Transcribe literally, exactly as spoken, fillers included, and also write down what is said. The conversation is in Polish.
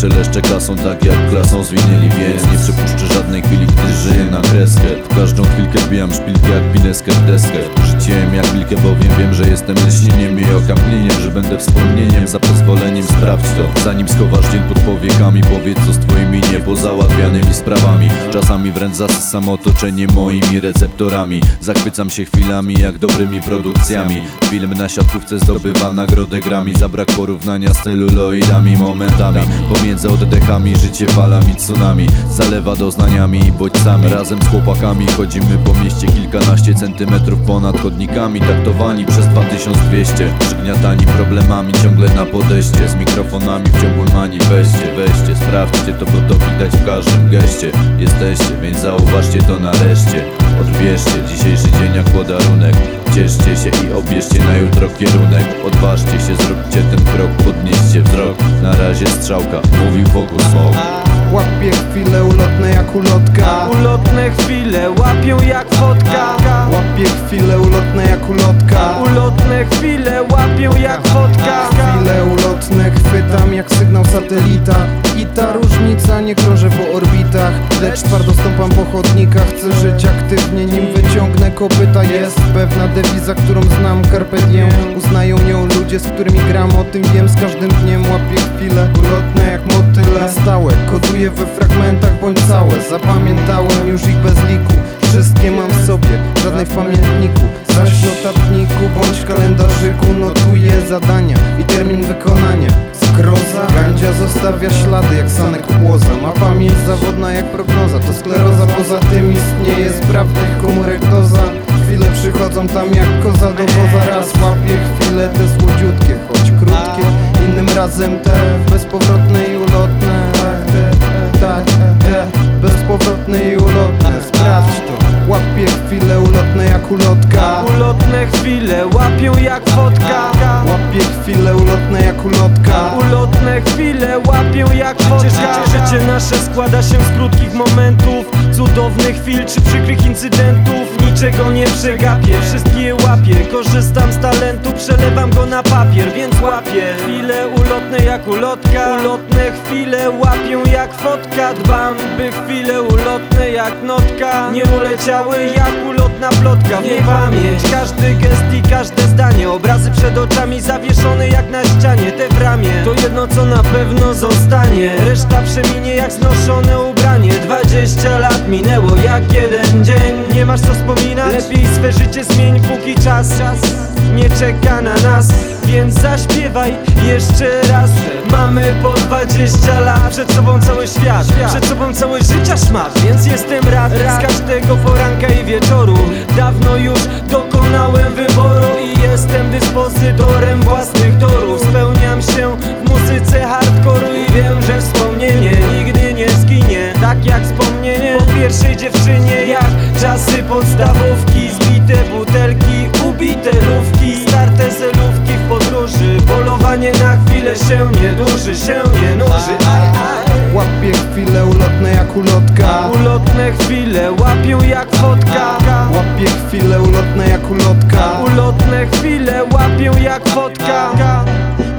szeleszczę kasą tak jak klasą zwinęli, więc nie przepuszczę żadnej chwili, gdy żyję na kreskę. W każdą chwilkę wbijam szpilkę jak pineskę w deskę. Życiem jak wilkę, bowiem wiem, że jestem lśnieniem i okampnieniem, że będę wspomnieniem. Za pozwoleniem sprawdź to, zanim schowasz dzień pod powiekami. Powiedz co z twoimi niepozałatwianymi sprawami. Czasami wręcz zasysam otoczenie moimi receptorami. Zachwycam się chwilami jak dobrymi produkcjami. Film na siatkówce zdobywa nagrodę Grammy. Za brak porównania z celuloidami, momentami pomiędzy oddechami, życie falami tsunami zalewa doznaniami i bodźcami. Razem z chłopakami chodzimy po mieście kilkanaście centymetrów ponad chodnikami. Taktowani przez dwa tysiące dwieście, przygniatani problemami ciągle na podejście. Z mikrofonami w ciągłym manifestie. Weźcie, sprawdźcie to, bo to widać w każdym geście. Jesteście, więc zauważcie to nareszcie. Odbierzcie dzisiejszy dzień jak podarunek. Cieszcie się i obierzcie na jutro kierunek. Odważcie się, zróbcie ten krok, podnieście wzrok. Na razie strzałka, mówił Focus Smoke. Łapię chwile ulotne jak ulotka. Ulotne chwile łapią jak fotka. Łapię chwile ulotne jak ulotka. Ulotne chwile łapią jak fotka. Chwile ulotne chwytam jak sygnał satelita. I ta różnica nie krążę po orbitach, lecz twardo stąpam po chodnikach. Chcę żyć aktywnie, nim wyciągnę kopyta. Jest pewna dewiza, którą znam, carpe diem. Uznają ją ludzie, z którymi gram, o tym wiem. Z każdym dniem łapię chwile ulotne jak motyle. Stałe, koduję we fragmentach bądź całe. Zapamiętałem już ich bez liku. Wszystkie mam w sobie, żadnej w pamiętniku. Zaś w notatniku bądź w kalendarzyku notuję zadania i termin wykonania. Zgroza, gandzia zostawia ślady jak sanek płoza. Ma pamięć zawodna jak prognoza, to skleroza. Poza tym istnieje sprawnych komórek doza. Chwile przychodzą tam jak koza do woza. Raz łapię chwile te słodziutkie, choć krótkie. Innym razem te bezpowrotne i ulotne. Tak, te bezpowrotne i ulotne. Sprawdź to. Łapię chwile ulotne jak ulotka. Ulotne chwile łapią jak fotka. Łapię chwile ulotne jak ulotka. Ulotne chwile łapią jak fotka. Życie, życie nasze składa się z krótkich momentów, cudownych chwil czy przykrych incydentów. Niczego nie przegapię, wszystkie je łapię. Korzystam z talentu, przelewam go na papier, więc łapię chwile ulotne jak ulotka. Ulotne chwile łapią jak fotka. Dbam, by chwile ulotne jak notka nie uleciały jak ulotna plotka. W niej pamięć, każdy gest i każde zdanie. Obrazy przed oczami zawieszone jak na ścianie. Te w ramię, to jedno co na pewno zostanie. Reszta przeminie jak znoszone ubranie. Dwadzieścia lat minęło jak jeden dzień. Nie masz co wspominać? Lepiej swe życie zmień, póki czas nie czeka na nas. Więc zaśpiewaj jeszcze raz. Mamy po dwadzieścia lat. Przed sobą cały świat, przed sobą całe życia szmat. Więc jestem rad z każdego poranka i wieczoru. Dawno już dokonałem wyboru i jestem dyspozytorem własnych torów. Spełniam się w muzyce hardkoru i wiem, że wspomnienie nigdy nie zginie. Tak jak wspomnienie po pierwszej dziewczynie. Jak czasy podstawówki, zbite butelki, ubite lówki, starte zelówki w podróży. Polowanie na chwilę się nie duży, się nie nuży. Aj, aj. Łapię chwile ulotne jak ulotka. Ulotne chwile łapią jak fotka. Łapię chwile ulotne jak ulotka. Ulotne chwile łapią jak fotka.